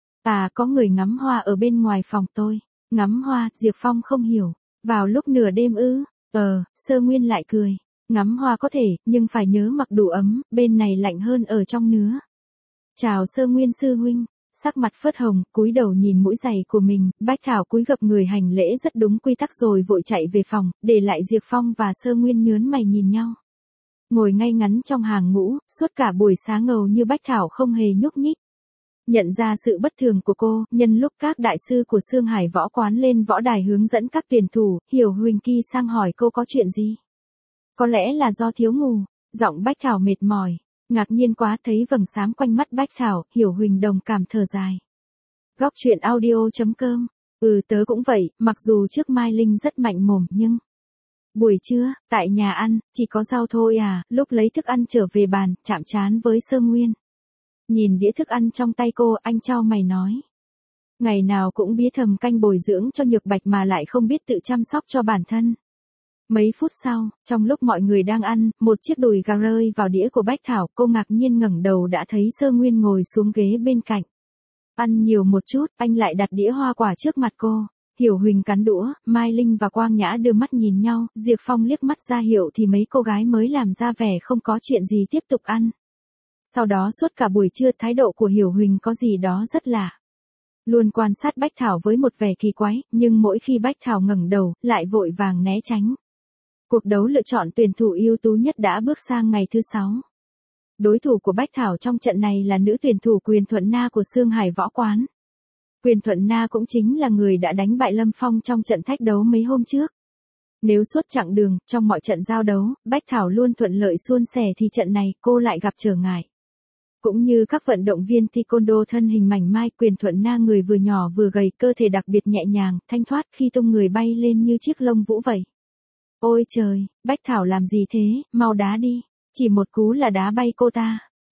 [SPEAKER 1] Có người ngắm hoa ở bên ngoài phòng tôi. Ngắm hoa, Diệp Phong không hiểu. Vào lúc nửa đêm ư? Sơ Nguyên lại cười. Ngắm hoa có thể, nhưng phải nhớ mặc đủ ấm, bên này lạnh hơn ở trong nứa. Chào Sơ Nguyên sư huynh. Sắc mặt phớt hồng, cúi đầu nhìn mũi giày của mình, Bách Thảo cúi gập người hành lễ rất đúng quy tắc rồi vội chạy về phòng, để lại Diệp Phong và Sơ Nguyên nhớn mày nhìn nhau. Ngồi ngay ngắn trong hàng ngũ, suốt cả buổi sáng ngầu như Bách Thảo không hề nhúc nhích. Nhận ra sự bất thường của cô, nhân lúc các đại sư của Sương Hải võ quán lên võ đài hướng dẫn các tuyển thủ, Hiểu Huỳnh Kỳ sang hỏi cô có chuyện gì. Có lẽ là do thiếu ngủ, giọng Bách Thảo mệt mỏi. Ngạc nhiên quá thấy vầng sáng quanh mắt Bách Thảo, Hiểu Huỳnh đồng cảm thở dài. Góc truyện audio.com. Tớ cũng vậy, mặc dù trước Mai Linh rất mạnh mồm nhưng... Buổi trưa, tại nhà ăn, chỉ có rau thôi lúc lấy thức ăn trở về bàn, chạm trán với Sơ Nguyên. Nhìn đĩa thức ăn trong tay cô, anh chau mày nói. Ngày nào cũng bía thầm canh bồi dưỡng cho Nhược Bạch mà lại không biết tự chăm sóc cho bản thân. Mấy phút sau, trong lúc mọi người đang ăn, một chiếc đùi gà rơi vào đĩa của Bách Thảo, cô ngạc nhiên ngẩng đầu đã thấy Sơ Nguyên ngồi xuống ghế bên cạnh. Ăn nhiều một chút, anh lại đặt đĩa hoa quả trước mặt cô. Hiểu Huỳnh cắn đũa, Mai Linh và Quang Nhã đưa mắt nhìn nhau, Diệp Phong liếc mắt ra hiệu thì mấy cô gái mới làm ra vẻ không có chuyện gì tiếp tục ăn. Sau đó suốt cả buổi trưa thái độ của Hiểu Huỳnh có gì đó rất lạ. Luôn quan sát Bách Thảo với một vẻ kỳ quái, nhưng mỗi khi Bách Thảo ngẩng đầu, lại vội vàng né tránh. Cuộc đấu lựa chọn tuyển thủ ưu tú nhất đã bước sang ngày thứ 6. Đối thủ của Bách Thảo trong trận này là nữ tuyển thủ Quyền Thuận Na của Sương Hải võ quán. Quyền Thuận Na cũng chính là người đã đánh bại Lâm Phong trong trận thách đấu mấy hôm trước. Nếu suốt chặng đường, trong mọi trận giao đấu, Bách Thảo luôn thuận lợi suôn sẻ thì trận này cô lại gặp trở ngại. Cũng như các vận động viên taekwondo thân hình mảnh mai, Quyền Thuận Na người vừa nhỏ vừa gầy, cơ thể đặc biệt nhẹ nhàng, thanh thoát khi tung người bay lên như chiếc lông vũ vậy. Ôi trời, Bách Thảo làm gì thế, mau đá đi. Chỉ một cú là đá bay cô ta.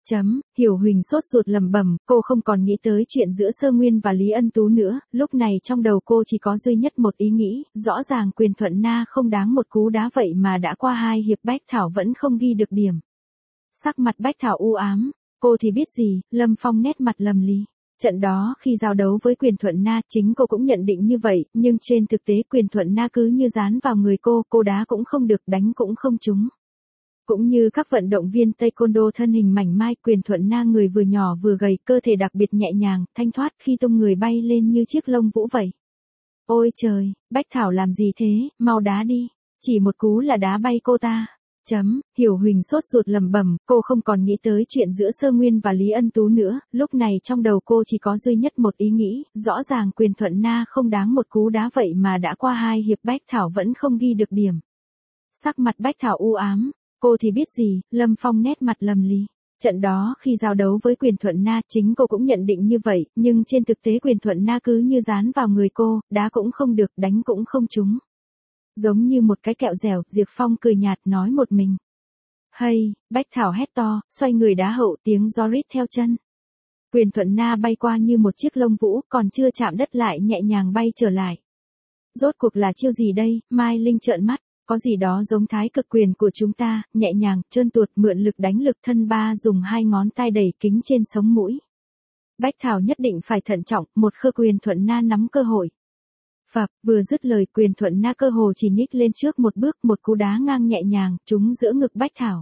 [SPEAKER 1] Hiểu Huỳnh sốt ruột lẩm bẩm, cô không còn nghĩ tới chuyện giữa Sơ Nguyên và Lý Ân Tú nữa, lúc này trong đầu cô chỉ có duy nhất một ý nghĩ, rõ ràng Quyền Thuận Na không đáng một cú đá vậy mà đã qua 2 hiệp Bách Thảo vẫn không ghi được điểm. Sắc mặt Bách Thảo u ám, cô thì biết gì, Lâm Phong nét mặt lầm lì. Trận đó khi giao đấu với Quyền Thuận Na chính cô cũng nhận định như vậy, nhưng trên thực tế Quyền Thuận Na cứ như dán vào người cô đá cũng không được, đánh cũng không trúng. Cũng như các vận động viên taekwondo thân hình mảnh mai, Quyền Thuận Na người vừa nhỏ vừa gầy, cơ thể đặc biệt nhẹ nhàng, thanh thoát khi tung người bay lên như chiếc lông vũ vậy. Ôi trời, Bách Thảo làm gì thế, mau đá đi, chỉ một cú là đá bay cô ta. Hiểu Huỳnh sốt ruột lẩm bẩm, cô không còn nghĩ tới chuyện giữa Sơ Nguyên và Lý Ân Tú nữa, lúc này trong đầu cô chỉ có duy nhất một ý nghĩ, rõ ràng Quyền Thuận Na không đáng một cú đá vậy mà đã qua 2 hiệp Bách Thảo vẫn không ghi được điểm. Sắc mặt Bách Thảo u ám, cô thì biết gì, Lâm Phong nét mặt lầm lì. Trận đó khi giao đấu với Quyền Thuận Na chính cô cũng nhận định như vậy, nhưng trên thực tế Quyền Thuận Na cứ như dán vào người cô, đá cũng không được, đánh cũng không trúng. Giống như một cái kẹo dẻo, Diệp Phong cười nhạt nói một mình. Hay, Bách Thảo hét to, xoay người đá hậu, tiếng gió rít theo chân. Quyền Thuận Na bay qua như một chiếc lông vũ, còn chưa chạm đất lại nhẹ nhàng bay trở lại. Rốt cuộc là chiêu gì đây, Mai Linh trợn mắt, có gì đó giống thái cực quyền của chúng ta, nhẹ nhàng, trơn tuột, mượn lực đánh lực thân ba, dùng 2 ngón tay đẩy kính trên sống mũi. Bách Thảo nhất định phải thận trọng, một khơ Quyền Thuận Na nắm cơ hội. Phập, vừa dứt lời Quyền Thuận Na cơ hồ chỉ nhích lên trước một bước, một cú đá ngang nhẹ nhàng, trúng giữa ngực Bách Thảo.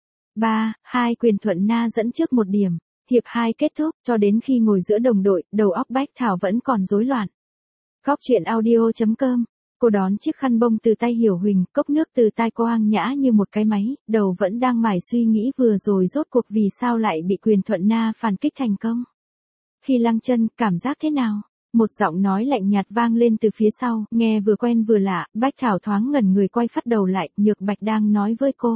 [SPEAKER 1] 3-2 Quyền Thuận Na dẫn trước 1 điểm, hiệp 2 kết thúc, cho đến khi ngồi giữa đồng đội, đầu óc Bách Thảo vẫn còn rối loạn. Góc truyện audio.com, cô đón chiếc khăn bông từ tay Hiểu Huỳnh, cốc nước từ tai cô Ang nhã như một cái máy, đầu vẫn đang mải suy nghĩ vừa rồi rốt cuộc vì sao lại bị Quyền Thuận Na phản kích thành công. Khi lăng chân, cảm giác thế nào? Một giọng nói lạnh nhạt vang lên từ phía sau, nghe vừa quen vừa lạ, Bách Thảo thoáng ngẩn người quay phát đầu lại, Nhược Bạch đang nói với cô.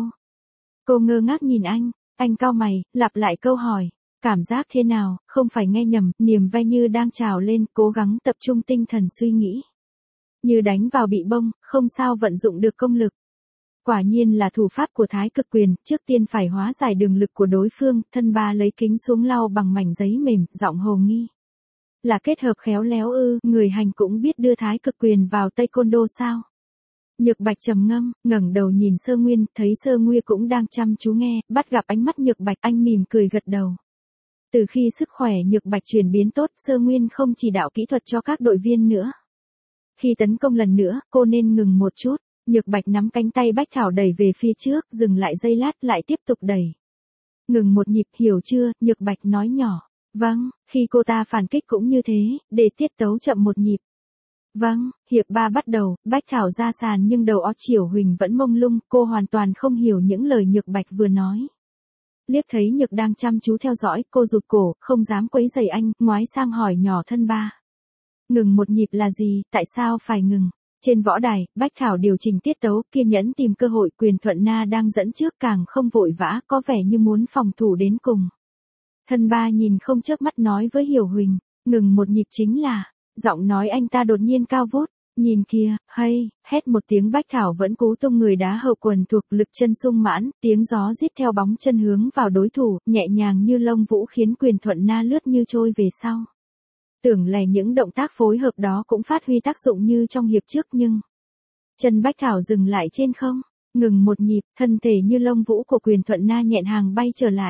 [SPEAKER 1] Cô ngơ ngác nhìn anh cau mày, lặp lại câu hỏi, cảm giác thế nào, không phải nghe nhầm, niềm vui như đang trào lên, cố gắng tập trung tinh thần suy nghĩ. Như đánh vào bị bông, không sao vận dụng được công lực. Quả nhiên là thủ pháp của thái cực quyền, trước tiên phải hóa giải đường lực của đối phương, thân ba lấy kính xuống lau bằng mảnh giấy mềm, giọng hồ nghi. Là kết hợp khéo léo ư, người hành cũng biết đưa thái cực quyền vào taekwondo sao? Nhược Bạch trầm ngâm, ngẩng đầu nhìn Sơ Nguyên, thấy Sơ Nguyên cũng đang chăm chú nghe, bắt gặp ánh mắt Nhược Bạch, anh mỉm cười gật đầu. Từ khi sức khỏe Nhược Bạch chuyển biến tốt, Sơ Nguyên không chỉ đạo kỹ thuật cho các đội viên nữa. Khi tấn công lần nữa, cô nên ngừng một chút. Nhược Bạch nắm cánh tay Bách Thảo đẩy về phía trước, dừng lại giây lát, lại tiếp tục đẩy. Ngừng một nhịp, hiểu chưa? Nhược Bạch nói nhỏ. Vâng, khi cô ta phản kích cũng như thế, để tiết tấu chậm một nhịp. Vâng, hiệp 3 bắt đầu, Bách Thảo ra sàn nhưng đầu óc Hiểu Huỳnh vẫn mông lung, cô hoàn toàn không hiểu những lời Nhược Bạch vừa nói. Liếc thấy Nhược đang chăm chú theo dõi, cô rụt cổ, không dám quấy rầy anh, ngoái sang hỏi nhỏ thân ba. Ngừng một nhịp là gì, tại sao phải ngừng? Trên võ đài, Bách Thảo điều chỉnh tiết tấu, kiên nhẫn tìm cơ hội, Quyền Thuận Na đang dẫn trước càng không vội vã, có vẻ như muốn phòng thủ đến cùng. Thân ba nhìn không chớp mắt nói với Hiểu Huỳnh, ngừng một nhịp chính là, giọng nói anh ta đột nhiên cao vút, nhìn kìa, hay, hét một tiếng Bách Thảo vẫn cố tung người đá hậu quần thuộc lực chân sung mãn, tiếng gió rít theo bóng chân hướng vào đối thủ, nhẹ nhàng như lông vũ khiến Quyền Thuận Na lướt như trôi về sau. Tưởng là những động tác phối hợp đó cũng phát huy tác dụng như trong hiệp trước nhưng chân Bách Thảo dừng lại trên không, ngừng một nhịp, thân thể như lông vũ của Quyền Thuận Na nhẹn hàng bay trở lại.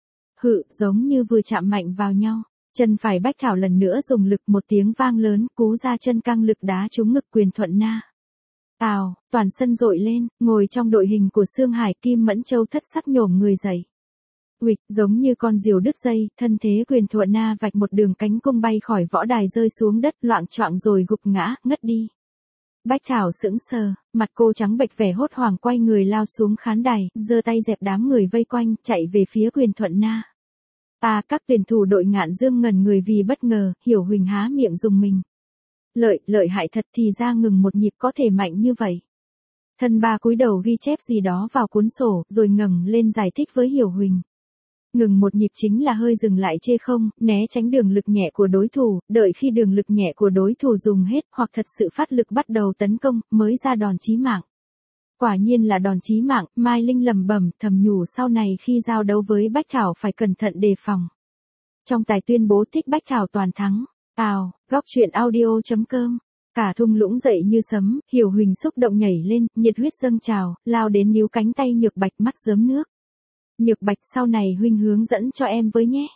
[SPEAKER 1] Giống như vừa chạm mạnh vào nhau, chân phải Bách Thảo lần nữa dùng lực, một tiếng vang lớn, cú ra chân căng lực đá trúng ngực Quyền Thuận Na. Toàn sân dội lên, ngồi trong đội hình của Sương Hải, Kim Mẫn Châu thất sắc nhổm người dậy. Huỵch, giống như con diều đứt dây, thân thế Quyền Thuận Na vạch một đường cánh cung bay khỏi võ đài rơi xuống đất, loạng choạng rồi gục ngã, ngất đi. Bách Thảo sững sờ, mặt cô trắng bệch vẻ hốt hoảng, quay người lao xuống khán đài, giơ tay dẹp đám người vây quanh, chạy về phía Quyền Thuận Na. Các tuyển thủ đội Ngạn Dương ngẩn người vì bất ngờ, Hiểu Huỳnh há miệng rùng mình. Lợi hại thật, thì ra ngừng một nhịp có thể mạnh như vậy. Thân ba cúi đầu ghi chép gì đó vào cuốn sổ, rồi ngẩng lên giải thích với Hiểu Huỳnh. Ngừng một nhịp chính là hơi dừng lại chê không, né tránh đường lực nhẹ của đối thủ, đợi khi đường lực nhẹ của đối thủ dùng hết, hoặc thật sự phát lực bắt đầu tấn công, mới ra đòn chí mạng. Quả nhiên là đòn chí mạng, Mai Linh lẩm bẩm thầm nhủ sau này khi giao đấu với Bách Thảo phải cẩn thận đề phòng. Trong tài tuyên bố thích Bách Thảo toàn thắng. Góc truyện audio.com. Cả thung lũng dậy như sấm, Hiểu Huỳnh xúc động nhảy lên, nhiệt huyết dâng trào, lao đến níu cánh tay Nhược Bạch mắt rớm nước. Nhược Bạch sau này huynh hướng dẫn cho em với nhé.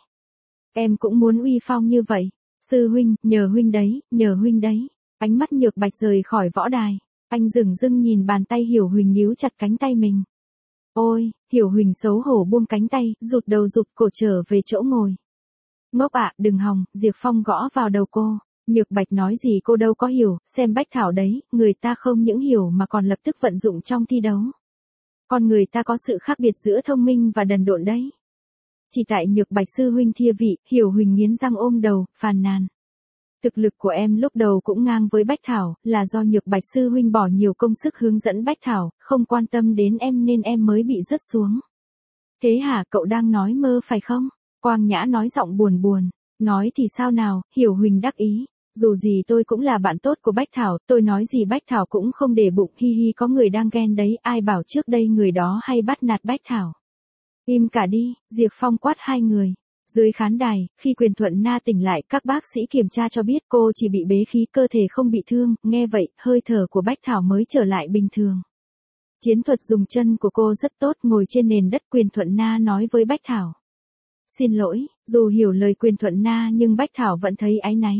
[SPEAKER 1] Em cũng muốn uy phong như vậy. Sư huynh, nhờ huynh đấy, nhờ huynh đấy. Ánh mắt Nhược Bạch rời khỏi võ đài. Anh dửng dưng nhìn bàn tay Hiểu Huỳnh níu chặt cánh tay mình. Ôi, Hiểu Huỳnh xấu hổ buông cánh tay, rụt đầu rụt cổ trở về chỗ ngồi. Ngốc ạ, đừng hòng, Diệp Phong gõ vào đầu cô. Nhược Bạch nói gì cô đâu có hiểu, xem Bách Thảo đấy, người ta không những hiểu mà còn lập tức vận dụng trong thi đấu. Con người ta có sự khác biệt giữa thông minh và đần độn đấy. Chỉ tại Nhược Bạch sư huynh thia vị, Hiểu Huỳnh nghiến răng ôm đầu, phàn nàn. Thực lực của em lúc đầu cũng ngang với Bách Thảo, là do Nhược Bạch sư huynh bỏ nhiều công sức hướng dẫn Bách Thảo, không quan tâm đến em nên em mới bị rớt xuống. Thế hả, cậu đang nói mơ phải không? Quang Nhã nói giọng buồn buồn. Nói thì sao nào, Hiểu Huỳnh đắc ý. Dù gì tôi cũng là bạn tốt của Bách Thảo, tôi nói gì Bách Thảo cũng không để bụng, hi hi có người đang ghen đấy, ai bảo trước đây người đó hay bắt nạt Bách Thảo. Im cả đi, Diệp Phong quát hai người. Dưới khán đài, khi Quyền Thuận Na tỉnh lại, các bác sĩ kiểm tra cho biết cô chỉ bị bế khí, cơ thể không bị thương, nghe vậy, hơi thở của Bách Thảo mới trở lại bình thường. Chiến thuật dùng chân của cô rất tốt, ngồi trên nền đất. Quyền Thuận Na nói với Bách Thảo. Xin lỗi, dù hiểu lời Quyền Thuận Na nhưng Bách Thảo vẫn thấy áy náy.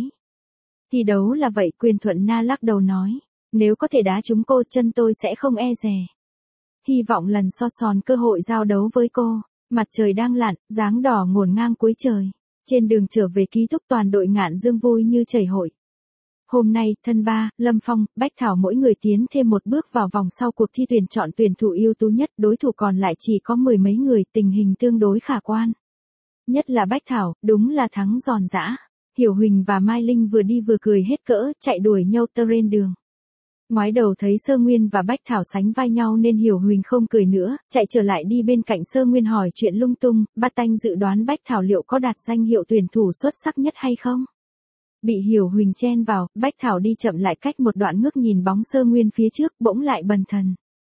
[SPEAKER 1] Thi đấu là vậy, Quyền Thuận Na lắc đầu nói. Nếu có thể đá trúng cô, chân tôi sẽ không e dè. Hy vọng lần so sòn cơ hội giao đấu với cô. Mặt trời đang lặn, dáng đỏ ngổn ngang cuối trời. Trên đường trở về ký túc, toàn đội Ngạn Dương vui như chảy hội. Hôm nay, thân ba, Lâm Phong, Bách Thảo mỗi người tiến thêm một bước vào vòng sau cuộc thi tuyển chọn tuyển thủ ưu tú nhất, đối thủ còn lại chỉ có mười mấy người, tình hình tương đối khả quan. Nhất là Bách Thảo, đúng là thắng giòn giã. Hiểu Huỳnh và Mai Linh vừa đi vừa cười hết cỡ, chạy đuổi nhau trên đường. Ngoái đầu thấy Sơ Nguyên và Bách Thảo sánh vai nhau nên Hiểu Huỳnh không cười nữa, chạy trở lại đi bên cạnh Sơ Nguyên hỏi chuyện lung tung, Bát Tanh dự đoán Bách Thảo liệu có đạt danh hiệu tuyển thủ xuất sắc nhất hay không? Bị Hiểu Huỳnh chen vào, Bách Thảo đi chậm lại cách một đoạn ngước nhìn bóng Sơ Nguyên phía trước, bỗng lại bần thần.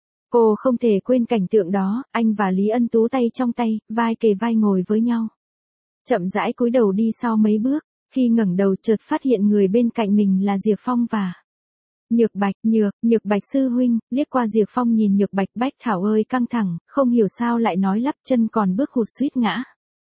[SPEAKER 1] Cô không thể quên cảnh tượng đó, anh và Lý Ân Tú tay trong tay, vai kề vai ngồi với nhau. Chậm rãi cúi đầu đi sau mấy bước, khi ngẩng đầu chợt phát hiện người bên cạnh mình là Diệp Phong và Nhược Bạch. Nhược Bạch sư huynh. Liếc qua Diệp Phong nhìn Nhược Bạch. Bách Thảo ơi căng thẳng, không hiểu sao lại nói lắp, chân còn bước hụt suýt ngã.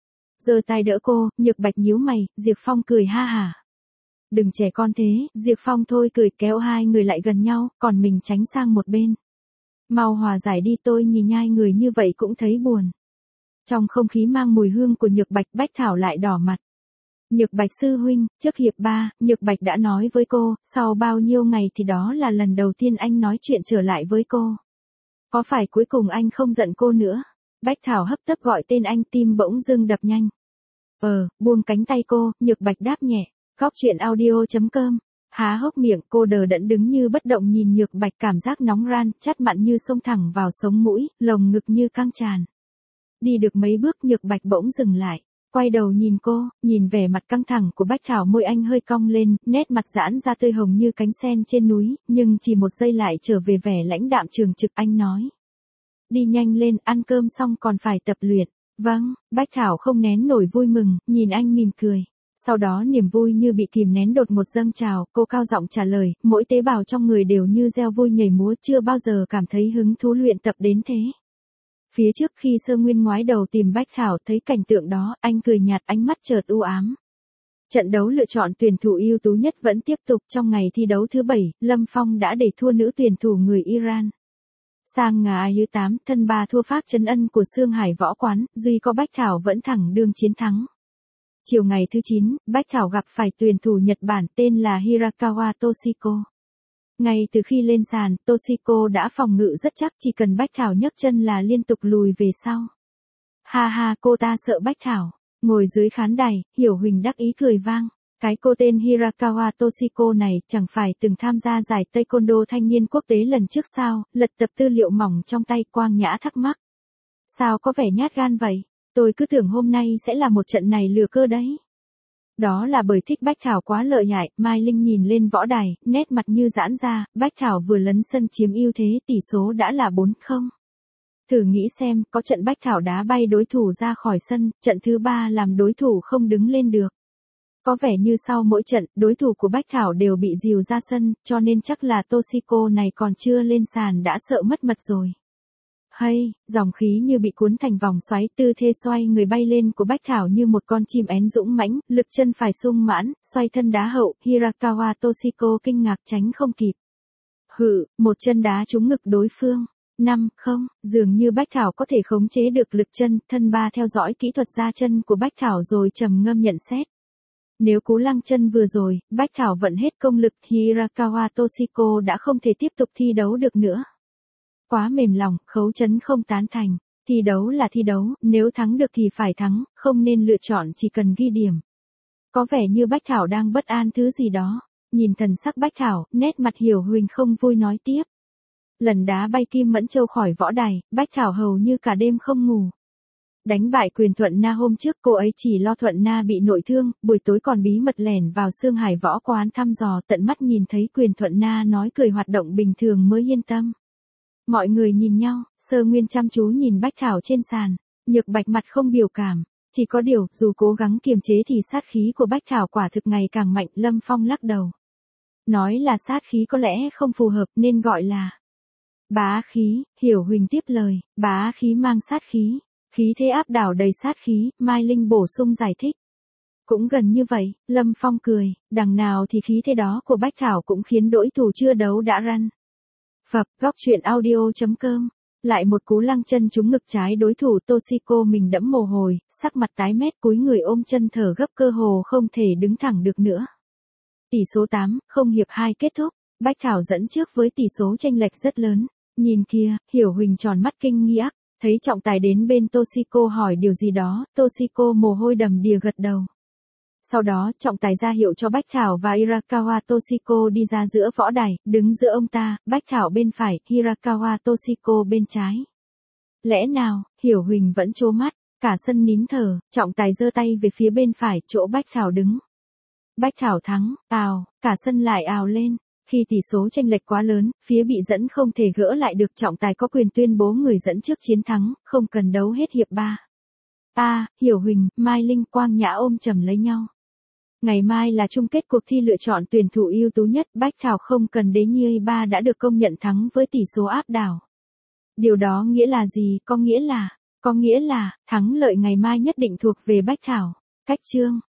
[SPEAKER 1] Giơ tay đỡ cô, Nhược Bạch nhíu mày, Diệp Phong cười ha hả. Đừng trẻ con thế, Diệp Phong thôi cười, kéo hai người lại gần nhau, còn mình tránh sang một bên. Mau hòa giải đi, tôi nhìn nhai người như vậy cũng thấy buồn. Trong không khí mang mùi hương của Nhược Bạch, Bách Thảo lại đỏ mặt. Nhược Bạch sư huynh, trước hiệp 3, Nhược Bạch đã nói với cô, sau bao nhiêu ngày thì đó là lần đầu tiên anh nói chuyện trở lại với cô. Có phải cuối cùng anh không giận cô nữa? Bách Thảo hấp tấp gọi tên anh, tim bỗng dưng đập nhanh. Buông cánh tay cô, Nhược Bạch đáp nhẹ. Góc truyện audio.com. Há hốc miệng, cô đờ đẫn đứng như bất động nhìn Nhược Bạch, cảm giác nóng ran, chát mặn như xông thẳng vào sống mũi, lồng ngực như căng tràn. Đi được mấy bước Nhược Bạch bỗng dừng lại. Quay đầu nhìn cô, nhìn vẻ mặt căng thẳng của Bách Thảo, môi anh hơi cong lên, nét mặt giãn ra tươi hồng như cánh sen trên núi, nhưng chỉ một giây lại trở về vẻ lãnh đạm trường trực. Anh nói. Đi nhanh lên, ăn cơm xong còn phải tập luyện. Vâng, Bách Thảo không nén nổi vui mừng, nhìn anh mỉm cười. Sau đó niềm vui như bị kìm nén đột ngột dâng trào, cô cao giọng trả lời, mỗi tế bào trong người đều như reo vui nhảy múa, chưa bao giờ cảm thấy hứng thú luyện tập đến thế. Phía trước khi Sơ Nguyên ngoái đầu tìm Bách Thảo thấy cảnh tượng đó, anh cười nhạt, ánh mắt chợt u ám. Trận đấu lựa chọn tuyển thủ ưu tú nhất vẫn tiếp tục. Trong ngày thi đấu thứ 7, Lâm Phong đã để thua nữ tuyển thủ người Iran. Sang ngày thứ 8, thân ba thua Pháp Trấn Ân của Sương Hải Võ Quán, duy có Bách Thảo vẫn thẳng đương chiến thắng. Chiều ngày thứ 9, Bách Thảo gặp phải tuyển thủ Nhật Bản tên là Hirakawa Toshiko. Ngay từ khi lên sàn, Toshiko đã phòng ngự rất chắc, chỉ cần Bách Thảo nhấc chân là liên tục lùi về sau. Ha ha, cô ta sợ Bách Thảo. Ngồi dưới khán đài, Hiểu Huỳnh đắc ý cười vang. Cái cô tên Hirakawa Toshiko này chẳng phải từng tham gia giải Taekwondo thanh niên quốc tế lần trước sao? Lật tập tư liệu mỏng trong tay, Quang Nhã thắc mắc. Sao có vẻ nhát gan vậy? Tôi cứ tưởng hôm nay sẽ là một trận này lừa cơ đấy. Đó là bởi thích Bách Thảo quá lợi hại, Mai Linh nhìn lên võ đài, nét mặt như giãn ra, Bách Thảo vừa lấn sân chiếm ưu thế, tỷ số đã là 4-0. Thử nghĩ xem, có trận Bách Thảo đá bay đối thủ ra khỏi sân, trận thứ 3 làm đối thủ không đứng lên được. Có vẻ như sau mỗi trận, đối thủ của Bách Thảo đều bị dìu ra sân, cho nên chắc là Toshiko này còn chưa lên sàn đã sợ mất mật rồi. Hay, dòng khí như bị cuốn thành vòng xoáy, tư thế xoay người bay lên của Bách Thảo như một con chim én dũng mãnh, lực chân phải sung mãn, xoay thân đá hậu, Hirakawa Toshiko kinh ngạc tránh không kịp. Một chân đá trúng ngực đối phương. 5-0, dường như Bách Thảo có thể khống chế được lực chân, thân ba theo dõi kỹ thuật ra chân của Bách Thảo rồi trầm ngâm nhận xét. Nếu cú lăng chân vừa rồi, Bách Thảo vận hết công lực thì Hirakawa Toshiko đã không thể tiếp tục thi đấu được nữa. Quá mềm lòng, Khấu Chấn không tán thành. Thi đấu là thi đấu, nếu thắng được thì phải thắng, không nên lựa chọn chỉ cần ghi điểm. Có vẻ như Bách Thảo đang bất an thứ gì đó. Nhìn thần sắc Bách Thảo, nét mặt Hiểu Huỳnh không vui nói tiếp. Lần đá bay Kim Mẫn Châu khỏi võ đài, Bách Thảo hầu như cả đêm không ngủ. Đánh bại Quyền Thuận Na hôm trước cô ấy chỉ lo Thuận Na bị nội thương, buổi tối còn bí mật lẻn vào Sương Hải võ quán thăm dò, tận mắt nhìn thấy Quyền Thuận Na nói cười hoạt động bình thường mới yên tâm. Mọi người nhìn nhau, Sơ Nguyên chăm chú nhìn Bách Thảo trên sàn, Nhược Bạch mặt không biểu cảm. Chỉ có điều, dù cố gắng kiềm chế thì sát khí của Bách Thảo quả thực ngày càng mạnh, Lâm Phong lắc đầu. Nói là sát khí có lẽ không phù hợp nên gọi là bá khí, Hiểu Huỳnh tiếp lời, bá khí mang sát khí, khí thế áp đảo đầy sát khí, Mai Linh bổ sung giải thích. Cũng gần như vậy, Lâm Phong cười, đằng nào thì khí thế đó của Bách Thảo cũng khiến đối thủ chưa đấu đã răn. Phập, góc truyện audio.com. Lại một cú lăng chân trúng ngực trái đối thủ Toshiko mình đẫm mồ hôi, sắc mặt tái mét cúi người ôm chân thở gấp cơ hồ không thể đứng thẳng được nữa. Tỷ số 8-0 hiệp 2 kết thúc, Bách Thảo dẫn trước với tỷ số chênh lệch rất lớn. Nhìn kia, Hiểu Huỳnh tròn mắt kinh nghi ác, thấy trọng tài đến bên Toshiko hỏi điều gì đó, Toshiko mồ hôi đầm đìa gật đầu. Sau đó, trọng tài ra hiệu cho Bách Thảo và Hirakawa Toshiko đi ra giữa võ đài, đứng giữa ông ta, Bách Thảo bên phải, Hirakawa Toshiko bên trái. Lẽ nào, Hiểu Huỳnh vẫn trố mắt, cả sân nín thở, trọng tài giơ tay về phía bên phải, chỗ Bách Thảo đứng. Bách Thảo thắng, ào, cả sân lại ào lên. Khi tỷ số chênh lệch quá lớn, phía bị dẫn không thể gỡ lại được, trọng tài có quyền tuyên bố người dẫn trước chiến thắng, không cần đấu hết hiệp 3. Hiểu Huỳnh, Mai Linh, Quang Nhã ôm chầm lấy nhau. Ngày mai là chung kết cuộc thi lựa chọn tuyển thủ ưu tú nhất, Bách Thảo không cần đế nhi ba đã được công nhận thắng với tỷ số áp đảo. Điều đó nghĩa là gì? Có nghĩa là thắng lợi ngày mai nhất định thuộc về Bách Thảo. Cách chương